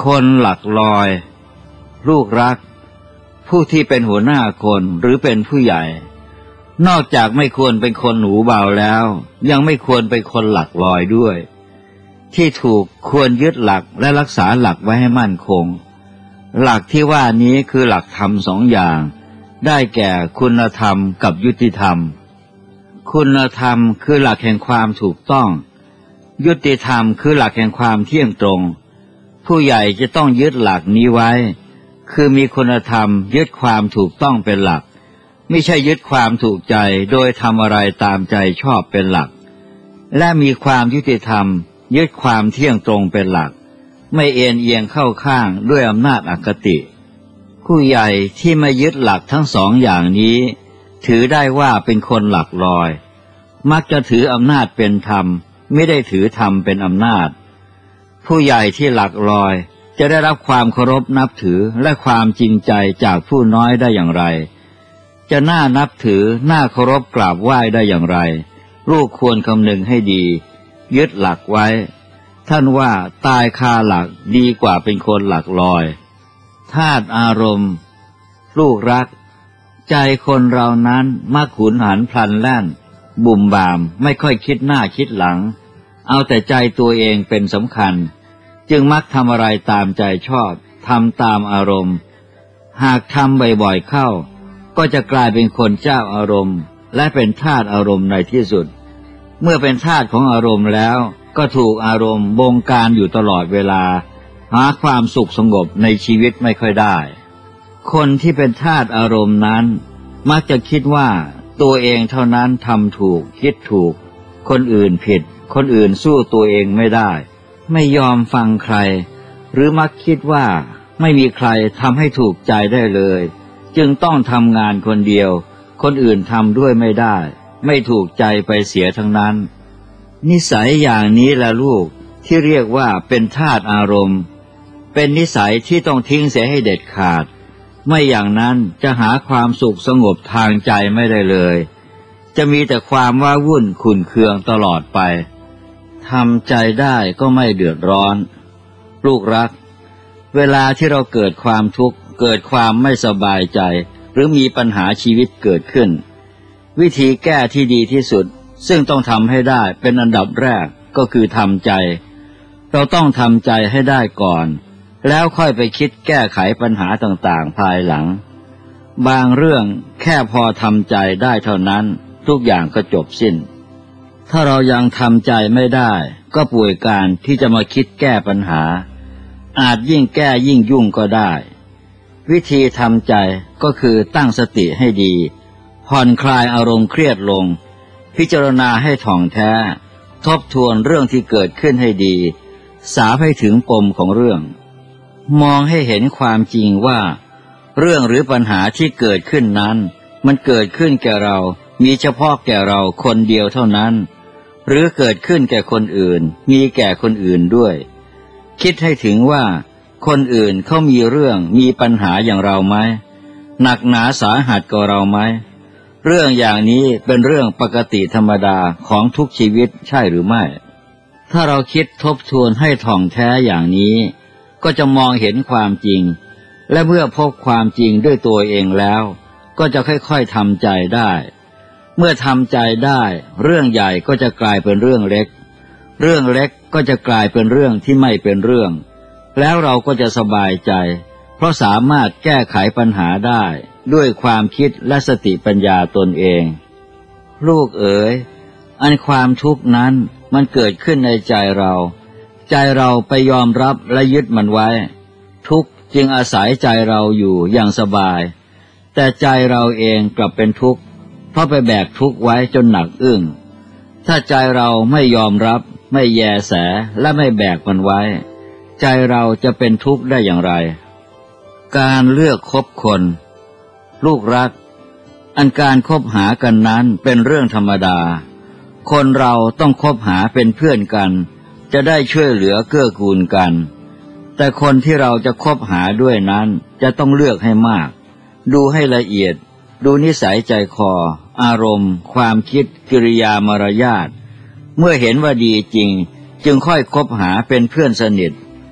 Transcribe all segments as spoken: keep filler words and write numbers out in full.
คนหลักลอยลูกรักผู้ที่เป็นหัวหน้าคนหรือเป็นผู้ใหญ่นอกจากไม่ควรเป็นคนหนูเบาแล้วยังไม่ควรเป็นคนหลักลอยด้วยที่ถูกควรยึดหลักและรักษาหลักไว้ให้มั่นคงหลักที่ว่านี้คือหลักธรรมสองอย่างได้แก่คุณธรรมกับยุติธรรมคุณธรรมคือหลักแห่งความถูกต้องยุติธรรมคือหลักแห่งความเที่ยงตรงผู้ใหญ่จะต้องยึดหลักนี้ไว้คือมีคุณธรรมยึดความถูกต้องเป็นหลักไม่ใช่ยึดความถูกใจโดยทำอะไรตามใจชอบเป็นหลักและมีความยุติธรรมยึดความเที่ยงตรงเป็นหลักไม่เอ็นเอียงเข้าข้างด้วยอำนาจอคติผู้ใหญ่ที่ไม่ยึดหลักทั้งสองอย่างนี้ถือได้ว่าเป็นคนหลักลอยมักจะถืออำนาจเป็นธรรมไม่ได้ถือธรรมเป็นอำนาจผู้ใหญ่ที่หลักลอยจะได้รับความเคารพนับถือและความจริงใจจากผู้น้อยได้อย่างไรจะน่านับถือน่าเคารพกราบไหว้ได้อย่างไรลูกควรคำนึงให้ดียึดหลักไว้ท่านว่าตายคาหลักดีกว่าเป็นคนหลักลอยธาตุอารมณ์ลูกรักใจคนเรานั้นมักหุนหันพลันแล่นบุ่มบ่ามไม่ค่อยคิดหน้าคิดหลังเอาแต่ใจตัวเองเป็นสำคัญจึงมักทำอะไรตามใจชอบทำตามอารมณ์หากทำบ่อยๆเข้าก็จะกลายเป็นคนเจ้าอารมณ์และเป็นทาสอารมณ์ในที่สุดเมื่อเป็นทาสของอารมณ์แล้วก็ถูกอารมณ์บงการอยู่ตลอดเวลาหาความสุขสงบในชีวิตไม่ค่อยได้คนที่เป็นทาสอารมณ์นั้นมักจะคิดว่าตัวเองเท่านั้นทำถูกคิดถูกคนอื่นผิดคนอื่นสู้ตัวเองไม่ได้ไม่ยอมฟังใครหรือมักคิดว่าไม่มีใครทำให้ถูกใจได้เลยจึงต้องทำงานคนเดียวคนอื่นทำด้วยไม่ได้ไม่ถูกใจไปเสียทั้งนั้นนิสัยอย่างนี้แหละลูกที่เรียกว่าเป็นทาสอารมณ์เป็นนิสัยที่ต้องทิ้งเสียให้เด็ดขาดไม่อย่างนั้นจะหาความสุขสงบทางใจไม่ได้เลยจะมีแต่ความว้าวุ่นขุ่นเคืองตลอดไปทำใจได้ก็ไม่เดือดร้อนลูกรักเวลาที่เราเกิดความทุกข์เกิดความไม่สบายใจหรือมีปัญหาชีวิตเกิดขึ้นวิธีแก้ที่ดีที่สุดซึ่งต้องทำให้ได้เป็นอันดับแรกก็คือทำใจเราต้องทำใจให้ได้ก่อนแล้วค่อยไปคิดแก้ไขปัญหาต่างๆภายหลังบางเรื่องแค่พอทำใจได้เท่านั้นทุกอย่างก็จบสิ้นถ้าเรายังทำใจไม่ได้ก็ป่วยการที่จะมาคิดแก้ปัญหาอาจยิ่งแก้ยิ่งยุ่งก็ได้วิธีทำใจก็คือตั้งสติให้ดีผ่อนคลายอารมณ์เครียดลงพิจารณาให้ถ่องแท้ทบทวนเรื่องที่เกิดขึ้นให้ดีสาวให้ถึงปมของเรื่องมองให้เห็นความจริงว่าเรื่องหรือปัญหาที่เกิดขึ้นนั้นมันเกิดขึ้นแก่เรามีเฉพาะแก่เราคนเดียวเท่านั้นหรือเกิดขึ้นแก่คนอื่นมีแก่คนอื่นด้วยคิดให้ถึงว่าคนอื่นเขามีเรื่องมีปัญหาอย่างเราไหมหนักหนาสาหัสกว่าเราไหมเรื่องอย่างนี้เป็นเรื่องปกติธรรมดาของทุกชีวิตใช่หรือไม่ถ้าเราคิดทบทวนให้ถ่องแท้อย่างนี้ก็จะมองเห็นความจริงและเมื่อพบความจริงด้วยตัวเองแล้วก็จะค่อยๆทำใจได้เมื่อทำใจได้เรื่องใหญ่ก็จะกลายเป็นเรื่องเล็กเรื่องเล็กก็จะกลายเป็นเรื่องที่ไม่เป็นเรื่องแล้วเราก็จะสบายใจเพราะสามารถแก้ไขปัญหาได้ด้วยความคิดและสติปัญญาตนเองลูกเอ๋ยอันความทุกข์นั้นมันเกิดขึ้นในใจเราใจเราไปยอมรับและยึดมันไว้ทุกข์จึงอาศัยใจเราอยู่อย่างสบายแต่ใจเราเองกลับเป็นทุกข์เพราะไปแบกทุกข์ไว้จนหนักอึ้งถ้าใจเราไม่ยอมรับไม่แยแสและไม่แบกมันไว้ใจเราจะเป็นทุกข์ได้อย่างไรการเลือกคบคนลูกรักอันการคบหากันนั้นเป็นเรื่องธรรมดาคนเราต้องคบหาเป็นเพื่อนกันจะได้ช่วยเหลือเกื้อกูลกันแต่คนที่เราจะคบหาด้วยนั้นจะต้องเลือกให้มากดูให้ละเอียดดูนิสัยใจคออารมณ์ความคิดกิริยามารยาทเมื่อเห็นว่าดีจริงจึงค่อยคบหาเป็นเพื่อนสนิท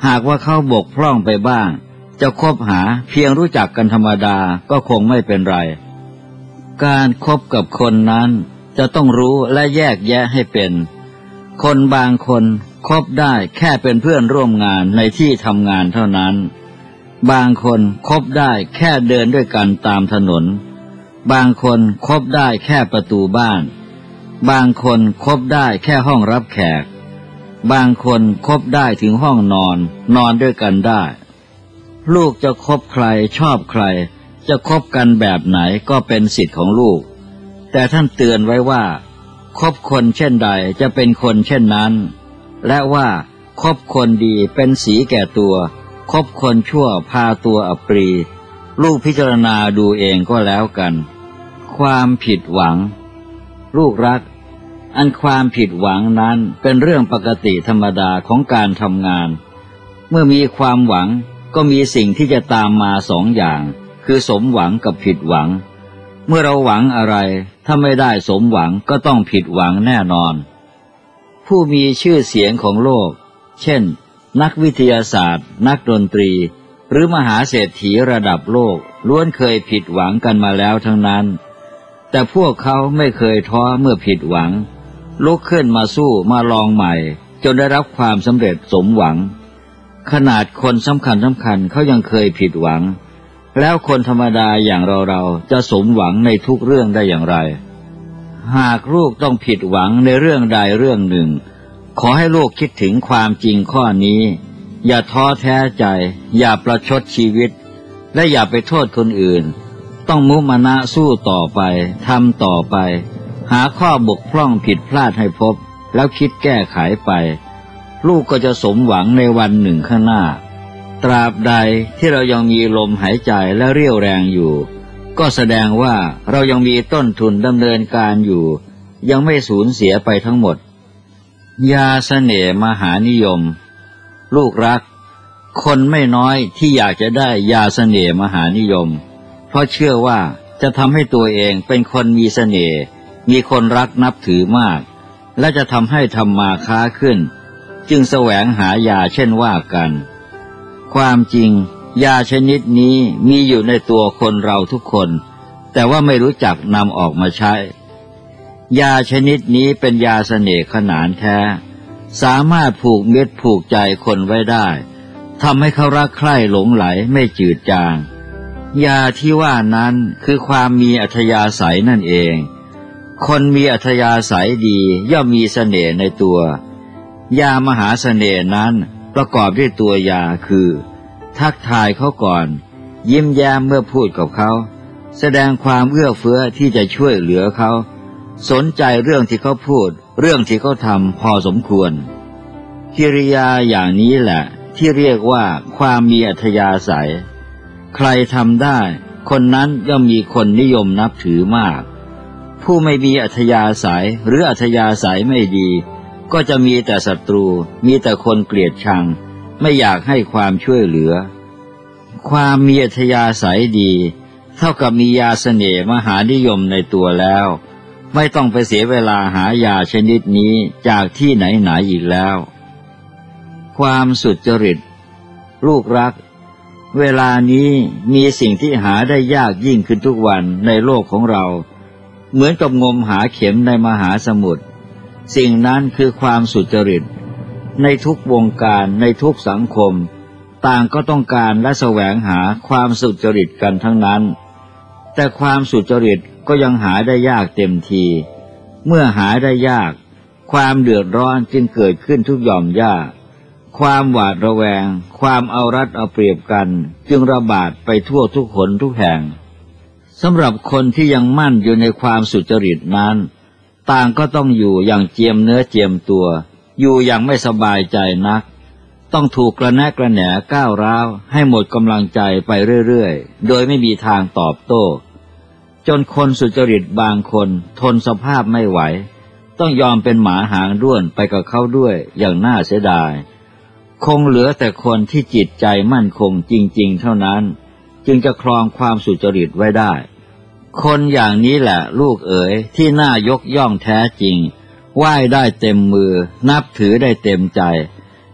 หากว่าเขาบกพร่องไปบ้างจะคบหาเพียงรู้จักกันธรรมดาก็คงไม่เป็นไรการคบกับคนนั้นจะต้องรู้และแยกแยะให้เป็นคนบางคนคบได้แค่เป็นเพื่อนร่วมงานในที่ทำงานเท่านั้นบางคนคบได้แค่เดินด้วยกันตามถนนบางคนคบได้แค่ประตูบ้านบางคนคบได้แค่ห้องรับแขกบางคนคบได้ถึงห้องนอนนอนด้วยกันได้ลูกจะคบใครชอบใครจะคบกันแบบไหนก็เป็นสิทธิ์ของลูกแต่ท่านเตือนไว้ว่าคบคนเช่นใดจะเป็นคนเช่นนั้นและว่าคบคนดีเป็นสีแก่ตัวคบคนชั่วพาตัวอับปรีลูกพิจารณาดูเองก็แล้วกันความผิดหวังลูกรักอันความผิดหวังนั้นเป็นเรื่องปกติธรรมดาของการทำงานเมื่อมีความหวังก็มีสิ่งที่จะตามมาสองอย่างคือสมหวังกับผิดหวังเมื่อเราหวังอะไรถ้าไม่ได้สมหวังก็ต้องผิดหวังแน่นอนผู้มีชื่อเสียงของโลกเช่นนักวิทยาศาสตร์นักดนตรีหรือมหาเศรษฐีระดับโลกล้วนเคยผิดหวังกันมาแล้วทั้งนั้นแต่พวกเขาไม่เคยท้อเมื่อผิดหวังลุกขึ้นมาสู้มาลองใหม่จนได้รับความสำเร็จสมหวังขนาดคนสำคัญสำคัญเขายังเคยผิดหวังแล้วคนธรรมดาอย่างเราเราจะสมหวังในทุกเรื่องได้อย่างไรหากลูกต้องผิดหวังในเรื่องใดเรื่องหนึ่งขอให้ลูกคิดถึงความจริงข้อนี้อย่าท้อแท้ใจอย่าประชดชีวิตและอย่าไปโทษคนอื่นต้องมุมานะสู้ต่อไปทำต่อไปหาข้อบกพร่องผิดพลาดให้พบแล้วคิดแก้ไขไปลูกก็จะสมหวังในวันหนึ่งข้างหน้าตราบใดที่เรายังมีลมหายใจและเรี่ยวแรงอยู่ก็แสดงว่าเรายังมีต้นทุนดำเนินการอยู่ยังไม่สูญเสียไปทั้งหมดยาเสน่ห์มหานิยมลูกรักคนไม่น้อยที่อยากจะได้ยาเสน่ห์มหานิยมเพราะเชื่อว่าจะทำให้ตัวเองเป็นคนมีเสน่ห์มีคนรักนับถือมากและจะทำให้ทำมาค้าขึ้นจึงแสวงหายาเช่นว่ากันความจริงยาชนิดนี้มีอยู่ในตัวคนเราทุกคนแต่ว่าไม่รู้จักนำออกมาใช้ยาชนิดนี้เป็นยาเสน่ห์ขนานแท้สามารถผูกเม็ดผูกใจคนไว้ได้ทำให้เขารักใคร่หลงไหลไม่จืดจางยาที่ว่านั้นคือความมีอัธยาศัยนั่นเองคนมีอัธยาศัยดีย่อมมีเสน่ห์ในตัวยามหาเสน่ห์นั้นประกอบด้วยตัวยาคือทักทายเขาก่อนยิ้มแย้มเมื่อพูดกับเขาแสดงความเอื้อเฟื้อที่จะช่วยเหลือเขาสนใจเรื่องที่เขาพูดเรื่องที่เขาทำพอสมควรกิริยาอย่างนี้แหละที่เรียกว่าความมีอัธยาศัยใครทำได้คนนั้นย่อมมีคนนิยมนับถือมากผู้ไม่มีอัธยาศัยหรืออัธยาศัยไม่ดีก็จะมีแต่ศัตรูมีแต่คนเกลียดชังไม่อยากให้ความช่วยเหลือความมีอัธยาศัยดีเท่ากับมียาเสน่ห์มหานิยมในตัวแล้วไม่ต้องไปเสียเวลาหายาชนิดนี้จากที่ไหนไหนอีกแล้วความสุจริตลูกรักเวลานี้มีสิ่งที่หาได้ยากยิ่งขึ้นทุกวันในโลกของเราเหมือนกับงมหาเข็มในมหาสมุทรสิ่งนั้นคือความสุจริตในทุกวงการในทุกสังคมต่างก็ต้องการและแสวงหาความสุจริตกันทั้งนั้นแต่ความสุจริตก็ยังหาได้ยากเต็มทีเมื่อหาได้ยากความเดือดร้อนจึงเกิดขึ้นทุกหย่อมย่าความหวาดระแวงความเอารัดเอาเปรียบกันจึงระบาดไปทั่วทุกหนทุกแห่งสำหรับคนที่ยังมั่นอยู่ในความสุจริตนั้นต่างก็ต้องอยู่อย่างเจียมเนื้อเจียมตัวอยู่อย่างไม่สบายใจนักต้องถูกกระแนะกระแหนก้าวร้าวให้หมดกำลังใจไปเรื่อยๆโดยไม่มีทางตอบโต้จนคนสุจริตบางคนทนสภาพไม่ไหวต้องยอมเป็นหมาหางด้วนไปกับเขาด้วยอย่างน่าเสียดายคงเหลือแต่คนที่จิตใจมั่นคงจริงๆเท่านั้นจึงจะครองความสุจริตไว้ได้คนอย่างนี้แหละลูกเอ๋ยที่น่ายกย่องแท้จริงไหว้ได้เต็มมือนับถือได้เต็มใจ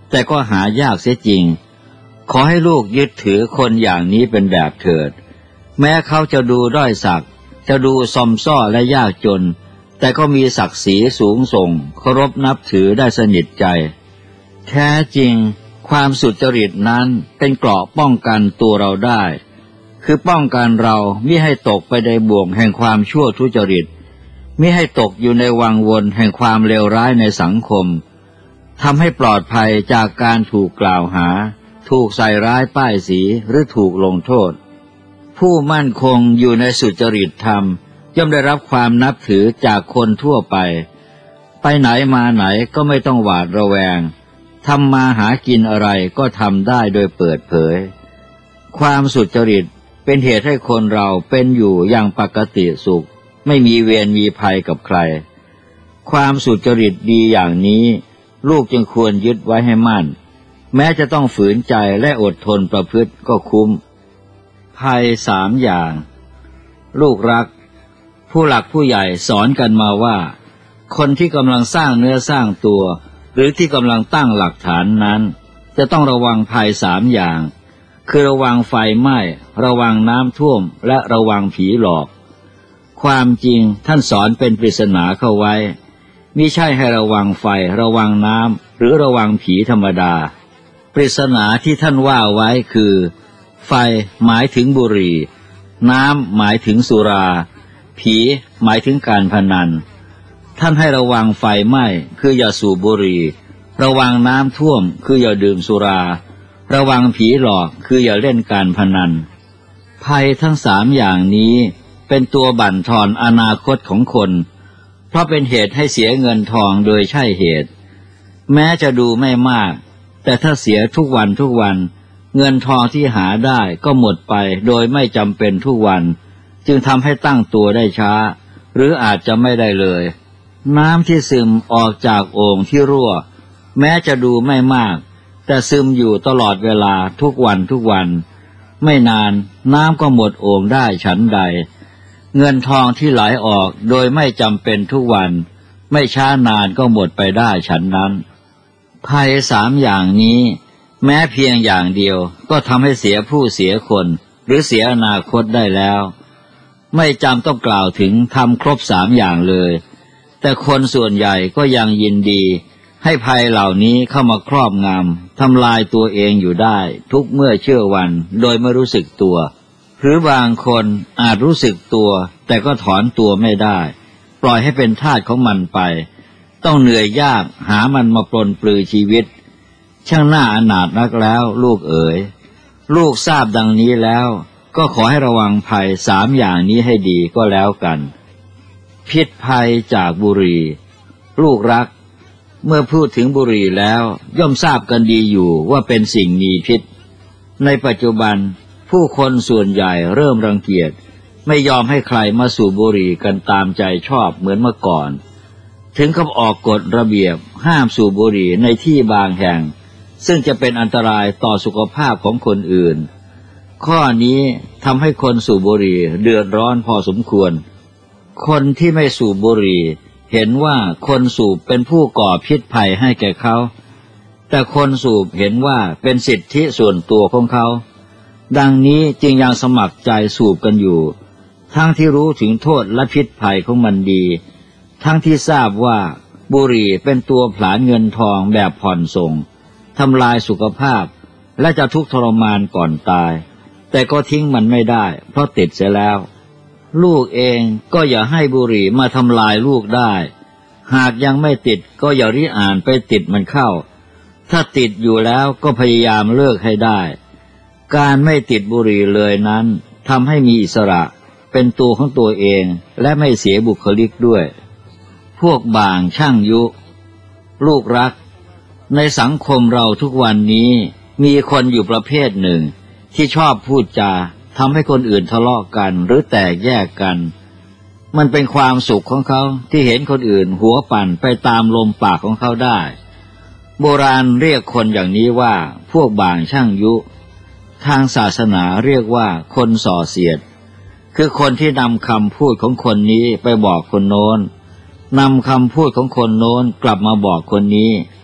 แต่ก็หายากเสียจริงขอให้ลูกยึดถือคนอย่างนี้เป็นแบบเถิดแม้เขาจะดูด้อยสักจะดูซอมซ่อและยากจนแต่ก็มีศักดิ์ศรีสูงส่งเคารพนับถือได้สนิทใจแท้จริงความสุจริตนั้นเป็นเกราะป้องกันตัวเราได้คือป้องกันเรามิให้ตกไปในบ่วงแห่งความชั่วทุจริตมิให้ตกอยู่ในวังวนแห่งความเลวร้ายในสังคมทำให้ปลอดภัยจากการถูกกล่าวหาถูกใส่ร้ายป้ายสีหรือถูกลงโทษผู้มั่นคงอยู่ในสุจริตธรรมย่อมได้รับความนับถือจากคนทั่วไปไปไหนมาไหนก็ไม่ต้องหวาดระแวงทำมาหากินอะไรก็ทำได้โดยเปิดเผยความสุจริตเป็นเหตุให้คนเราเป็นอยู่อย่างปกติสุขไม่มีเวรมีภัยกับใครความสุจริตดีอย่างนี้ลูกจึงควรยึดไว้ให้มั่นแม้จะต้องฝืนใจและอดทนประพฤติก็คุ้มภัยสามอย่างลูกรักผู้หลักผู้ใหญ่สอนกันมาว่าคนที่กำลังสร้างเนื้อสร้างตัวหรือที่กำลังตั้งหลักฐานนั้นจะต้องระวังภัยสามอย่างคือระวังไฟไหม้ระวังน้ำท่วมและระวังผีหลอกความจริงท่านสอนเป็นปริศนาเข้าไว้มิใช่ให้ระวังไฟระวังน้ำหรือระวังผีธรรมดาปริศนาที่ท่านว่าไว้คือไฟหมายถึงบุหรี่น้ำหมายถึงสุราผีหมายถึงการพนันท่านให้ระวังไฟไหม้คืออย่าสูบบุหรี่ระวังน้ำท่วมคืออย่าดื่มสุราระวังผีหลอกคืออย่าเล่นการพนันภัยทั้งสามอย่างนี้เป็นตัวบั่นทอนอนาคตของคนเพราะเป็นเหตุให้เสียเงินทองโดยใช่เหตุแม้จะดูไม่มากแต่ถ้าเสียทุกวันทุกวันเงินทองที่หาได้ก็หมดไปโดยไม่จำเป็นทุกวันจึงทำให้ตั้งตัวได้ช้าหรืออาจจะไม่ได้เลยน้ำที่ซึมออกจากโอ่งที่รั่วแม้จะดูไม่มากแต่ซึมอยู่ตลอดเวลาทุกวันทุกวันไม่นานน้ำก็หมดโอ่งได้ฉันใดเงินทองที่ไหลออกโดยไม่จำเป็นทุกวันไม่ช้านานก็หมดไปได้ฉันนั้นภัยสามอย่างนี้แม้เพียงอย่างเดียวก็ทำให้เสียผู้เสียคนหรือเสียอนาคตได้แล้วไม่จำต้องกล่าวถึงทำครบสามอย่างเลยแต่คนส่วนใหญ่ก็ยังยินดีให้ภัยเหล่านี้เข้ามาครอบงำทำลายตัวเองอยู่ได้ทุกเมื่อเชื่อวันโดยไม่รู้สึกตัวหรือบางคนอาจรู้สึกตัวแต่ก็ถอนตัวไม่ได้ปล่อยให้เป็นทาสของมันไปต้องเหนื่อยยากหามันมาปลนปลือชีวิตช่างน่าอนาถนักแล้วลูกเอ๋ยลูกทราบดังนี้แล้วก็ขอให้ระวังภัยสามอย่างนี้ให้ดีก็แล้วกันพิษภัยจากบุหรี่ลูกรักเมื่อพูดถึงบุหรี่แล้วย่อมทราบกันดีอยู่ว่าเป็นสิ่งมีพิษในปัจจุบันผู้คนส่วนใหญ่เริ่มรังเกียจไม่ยอมให้ใครมาสูบบุหรี่กันตามใจชอบเหมือนเมื่อก่อนถึงกับออกกฎระเบียบห้ามสูบบุหรี่ในที่บางแห่งซึ่งจะเป็นอันตรายต่อสุขภาพของคนอื่นข้อนี้ทำให้คนสูบบุหรี่เดือดร้อนพอสมควรคนที่ไม่สูบบุหรี่เห็นว่าคนสูบเป็นผู้ก่อพิษภัยให้แก่เขาแต่คนสูบเห็นว่าเป็นสิทธิส่วนตัวของเขาดังนี้จึงยังสมัครใจสูบกันอยู่ทั้งที่รู้ถึงโทษและพิษภัยของมันดีทั้งที่ทราบว่าบุหรี่เป็นตัวผลาญเงินทองแบบผ่อนส่งทำลายสุขภาพและจะทุกข์ทรมานก่อนตายแต่ก็ทิ้งมันไม่ได้เพราะติดเสียแล้วลูกเองก็อย่าให้บุหรี่มาทำลายลูกได้หากยังไม่ติดก็อย่าริอ่านไปติดมันเข้าถ้าติดอยู่แล้วก็พยายามเลิกให้ได้การไม่ติดบุหรี่เลยนั้นทำให้มีอิสระเป็นตัวของตัวเองและไม่เสียบุคลิกด้วยพวกบ่างช่างยุลูกรักในสังคมเราทุกวันนี้มีคนอยู่ประเภทหนึ่งที่ชอบพูดจาทำให้คนอื่นทะเลาะกันหรือแตกแยกกันมันเป็นความสุขของเขาที่เห็นคนอื่นหัวปั่นไปตามลมปากของเขาได้โบราณเรียกคนอย่างนี้ว่าพวกบ่างช่างยุทางศาสนาเรียกว่าคนส่อเสียดคือคนที่นำคำพูดของคนนี้ไปบอกคนโน้นนำคำพูดของคนโน้นกลับมาบอกคนนี้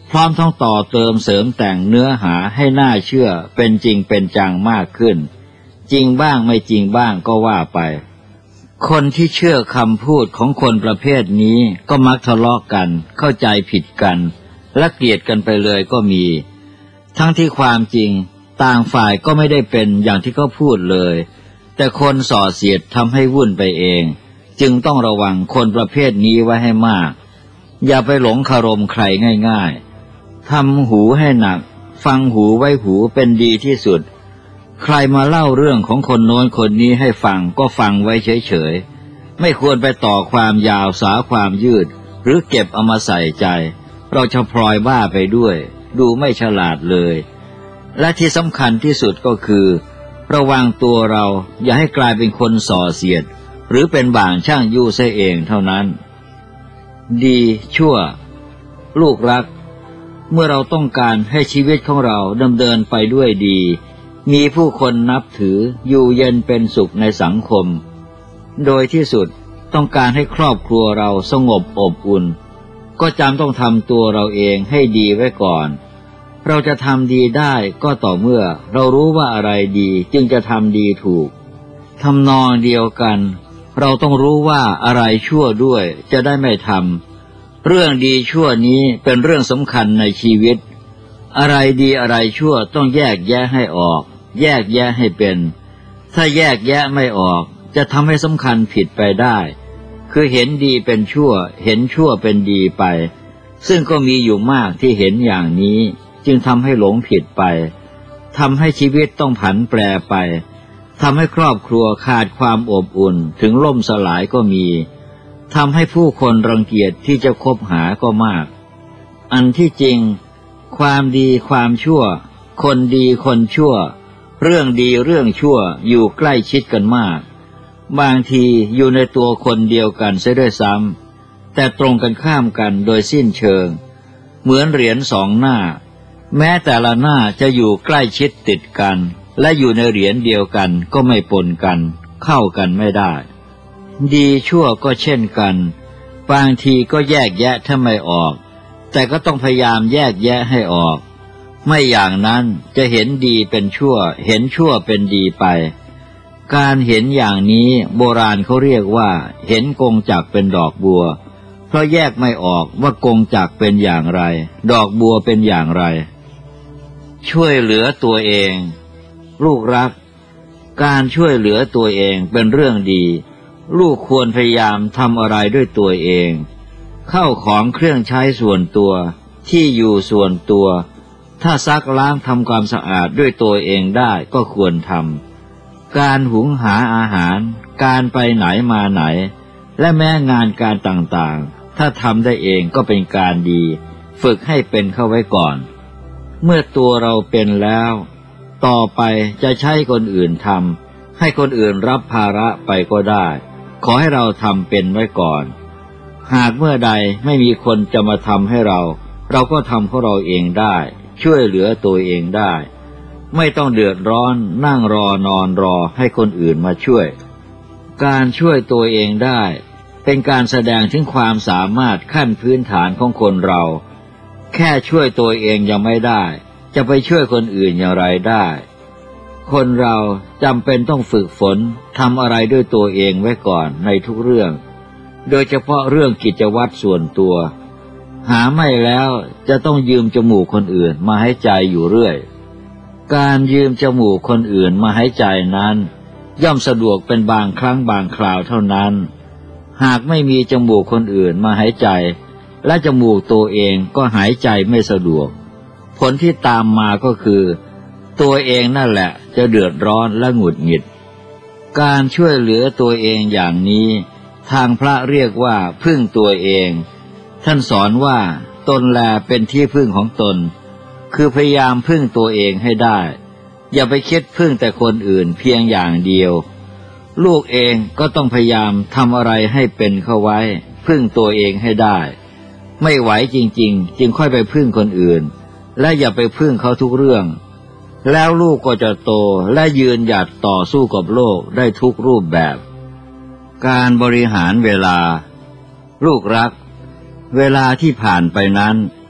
พร้อมทั้งต่อเติมเสริมแต่งเนื้อหาให้น่าเชื่อเป็นจริงเป็นจังมากขึ้นจริงบ้างไม่จริงบ้างก็ว่าไปคนที่เชื่อคำพูดของคนประเภทนี้ก็มักทะเลาะกันเข้าใจผิดกันและเกลียดกันไปเลยก็มีทั้งที่ความจริงต่างฝ่ายก็ไม่ได้เป็นอย่างที่เขาพูดเลยแต่คนส่อเสียดทำให้วุ่นไปเองจึงต้องระวังคนประเภทนี้ไว้ให้มากอย่าไปหลงคารมใครง่ายๆทำหูให้หนักฟังหูไว้หูเป็นดีที่สุดใครมาเล่าเรื่องของคนโน้นคนนี้ให้ฟังก็ฟังไว้เฉยๆไม่ควรไปต่อความยาวสาความยืดหรือเก็บเอามาใส่ใจเราจะพลอยบ้าไปด้วยดูไม่ฉลาดเลยและที่สำคัญที่สุดก็คือระวังตัวเราอย่าให้กลายเป็นคนส่อเสียดหรือเป็นบ่างช่างยู่เสียเองเท่านั้นดีชั่วลูกรักเมื่อเราต้องการให้ชีวิตของเราดำเนินไปด้วยดีมีผู้คนนับถืออยู่เย็นเป็นสุขในสังคมโดยที่สุดต้องการให้ครอบครัวเราสงบอบอุ่นก็จำต้องทำตัวเราเองให้ดีไว้ก่อนเราจะทำดีได้ก็ต่อเมื่อเรารู้ว่าอะไรดีจึงจะทำดีถูกทำนองเดียวกันเราต้องรู้ว่าอะไรชั่วด้วยจะได้ไม่ทำเรื่องดีชั่วนี้เป็นเรื่องสำคัญในชีวิตอะไรดีอะไรชั่วต้องแยกแยะให้ออกแยกแยะให้เป็นถ้าแยกแยะไม่ออกจะทำให้สำคัญผิดไปได้คือเห็นดีเป็นชั่วเห็นชั่วเป็นดีไปซึ่งก็มีอยู่มากที่เห็นอย่างนี้จึงทำให้หลงผิดไปทำให้ชีวิตต้องผันแปรไปทำให้ครอบครัวขาดความอบอุ่นถึงล่มสลายก็มีทำให้ผู้คนรังเกียจที่จะคบหาก็มากอันที่จริงความดีความชั่วคนดีคนชั่วเรื่องดีเรื่องชั่วอยู่ใกล้ชิดกันมากบางทีอยู่ในตัวคนเดียวกันเสียด้วยซ้ำแต่ตรงกันข้ามกันโดยสิ้นเชิงเหมือนเหรียญสองหน้าแม้แต่ละหน้าจะอยู่ใกล้ชิดติดกันและอยู่ในเหรียญเดียวกันก็ไม่ปนกันเข้ากันไม่ได้ดีชั่วก็เช่นกันบางทีก็แยกแยะถ้าไม่ออกแต่ก็ต้องพยายามแยกแยะให้ออกไม่อย่างนั้นจะเห็นดีเป็นชั่วเห็นชั่วเป็นดีไปการเห็นอย่างนี้โบราณเขาเรียกว่าเห็นกงจักเป็นดอกบัวเพราะแยกไม่ออกว่ากงจักเป็นอย่างไรดอกบัวเป็นอย่างไรช่วยเหลือตัวเองลูกรักการช่วยเหลือตัวเองเป็นเรื่องดีลูกควรพยายามทำอะไรด้วยตัวเองเข้าของเครื่องใช้ส่วนตัวที่อยู่ส่วนตัวถ้าซักล้างทำความสะอาดด้วยตัวเองได้ก็ควรทำการหุงหาอาหารการไปไหนมาไหนและแม้งานการต่างๆถ้าทำได้เองก็เป็นการดีฝึกให้เป็นเข้าไว้ก่อนเมื่อตัวเราเป็นแล้วต่อไปจะใช้คนอื่นทำให้คนอื่นรับภาระไปก็ได้ขอให้เราทำเป็นไว้ก่อนหากเมื่อใดไม่มีคนจะมาทำให้เราเราก็ทำของเราเองได้ช่วยเหลือตัวเองได้ไม่ต้องเดือดร้อนนั่งรอนอนรอให้คนอื่นมาช่วยการช่วยตัวเองได้เป็นการแสดงถึงความสามารถขั้นพื้นฐานของคนเราแค่ช่วยตัวเองยังไม่ได้จะไปช่วยคนอื่นอย่างไรได้คนเราจำเป็นต้องฝึกฝนทำอะไรด้วยตัวเองไว้ก่อนในทุกเรื่องโดยเฉพาะเรื่องกิจวัตรส่วนตัวหาไม่แล้วจะต้องยืมจมูกคนอื่นมาหายใจอยู่เรื่อยการยืมจมูกคนอื่นมาหายใจนั้นย่อมสะดวกเป็นบางครั้งบางคราวเท่านั้นหากไม่มีจมูกคนอื่นมาหายใจและจมูกตัวเองก็หายใจไม่สะดวกผลที่ตามมาก็คือตัวเองนั่นแหละจะเดือดร้อนและหงุดหงิดการช่วยเหลือตัวเองอย่างนี้ทางพระเรียกว่าพึ่งตัวเองท่านสอนว่าตนแลเป็นที่พึ่งของตนคือพยายามพึ่งตัวเองให้ได้อย่าไปคิดพึ่งแต่คนอื่นเพียงอย่างเดียวลูกเองก็ต้องพยายามทำอะไรให้เป็นเข้าไว้พึ่งตัวเองให้ได้ไม่ไหวจริงๆจึงค่อยไปพึ่งคนอื่นและอย่าไปพึ่งเขาทุกเรื่องแล้วลูกก็จะโตและยืนหยัดต่อสู้กับโลกได้ทุกรูปแบบการบริหารเวลาลูกรักเวลาที่ผ่านไปนั้น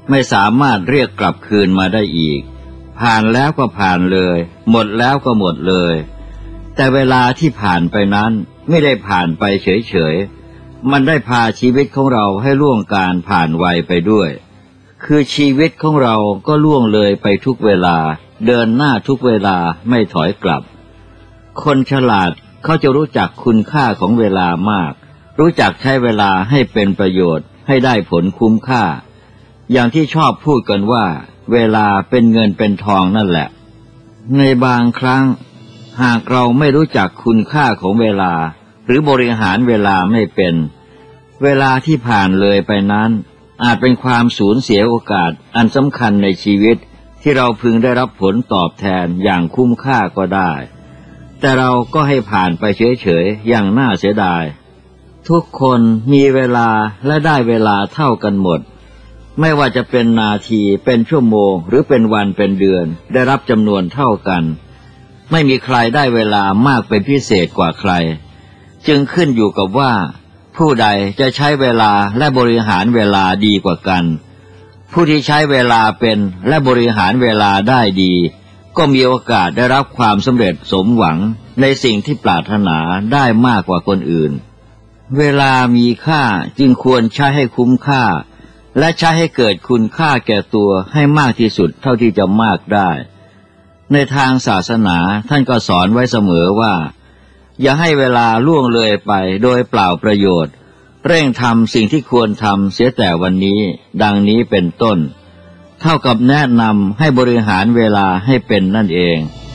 ไม่สามารถเรียกกลับคืนมาได้อีกผ่านแล้วก็ผ่านเลยหมดแล้วก็หมดเลยแต่เวลาที่ผ่านไปนั้นไม่ได้ผ่านไปเฉยๆมันได้พาชีวิตของเราให้ล่วงการผ่านวัยไปด้วยคือชีวิตของเราก็ล่วงเลยไปทุกเวลาเดินหน้าทุกเวลาไม่ถอยกลับคนฉลาดเขาจะรู้จักคุณค่าของเวลามากรู้จักใช้เวลาให้เป็นประโยชน์ให้ได้ผลคุ้มค่าอย่างที่ชอบพูดกันว่าเวลาเป็นเงินเป็นทองนั่นแหละในบางครั้งหากเราไม่รู้จักคุณค่าของเวลาหรือบริหารเวลาไม่เป็นเวลาที่ผ่านเลยไปนั้นอาจเป็นความสูญเสียโอกาสอันสำคัญในชีวิตที่เราพึงได้รับผลตอบแทนอย่างคุ้มค่าก็ได้แต่เราก็ให้ผ่านไปเฉยๆอย่างน่าเสียดายทุกคนมีเวลาและได้เวลาเท่ากันหมดไม่ว่าจะเป็นนาทีเป็นชั่วโมงหรือเป็นวันเป็นเดือนได้รับจำนวนเท่ากันไม่มีใครได้เวลามากเป็นพิเศษกว่าใครจึงขึ้นอยู่กับว่าผู้ใดจะใช้เวลาและบริหารเวลาดีกว่ากันผู้ที่ใช้เวลาเป็นและบริหารเวลาได้ดีก็มีโอกาสได้รับความสำเร็จสมหวังในสิ่งที่ปรารถนาได้มากกว่าคนอื่นเวลามีค่าจึงควรใช้ให้คุ้มค่าและใช้ให้เกิดคุณค่าแก่ตัวให้มากที่สุดเท่าที่จะมากได้ในทางศาสนาท่านก็สอนไว้เสมอว่าอย่าให้เวลาล่วงเลยไปโดยเปล่าประโยชน์เร่งทำสิ่งที่ควรทำเสียแต่วันนี้ดังนี้เป็นต้นเท่ากับแนะนำให้บริหารเวลาให้เป็นนั่นเอง